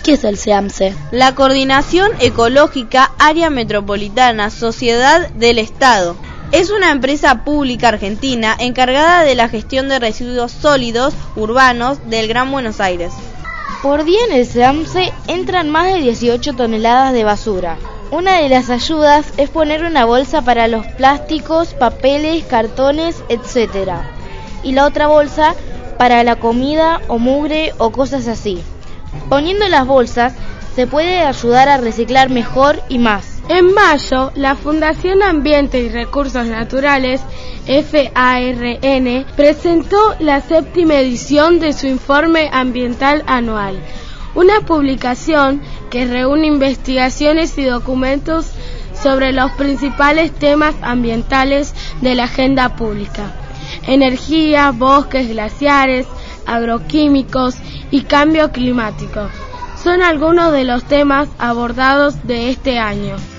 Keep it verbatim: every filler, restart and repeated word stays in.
¿Qué es el SEAMSE? La Coordinación Ecológica Área Metropolitana Sociedad del Estado. Es una empresa pública argentina encargada de la gestión de residuos sólidos urbanos del Gran Buenos Aires. Por día en el SEAMSE entran más de dieciocho toneladas de basura. Una de las ayudas es poner una bolsa para los plásticos, papeles, cartones, etcétera. Y la otra bolsa para la comida o mugre o cosas así. Poniendo las bolsas se puede ayudar a reciclar mejor y más. En mayo, la Fundación Ambiente y Recursos Naturales, F A R N, presentó la séptima edición de su informe ambiental anual, una publicación que reúne investigaciones y documentos sobre los principales temas ambientales de la agenda pública: energía, bosques, glaciares, agroquímicos y cambio climático. Son algunos de los temas abordados de este año.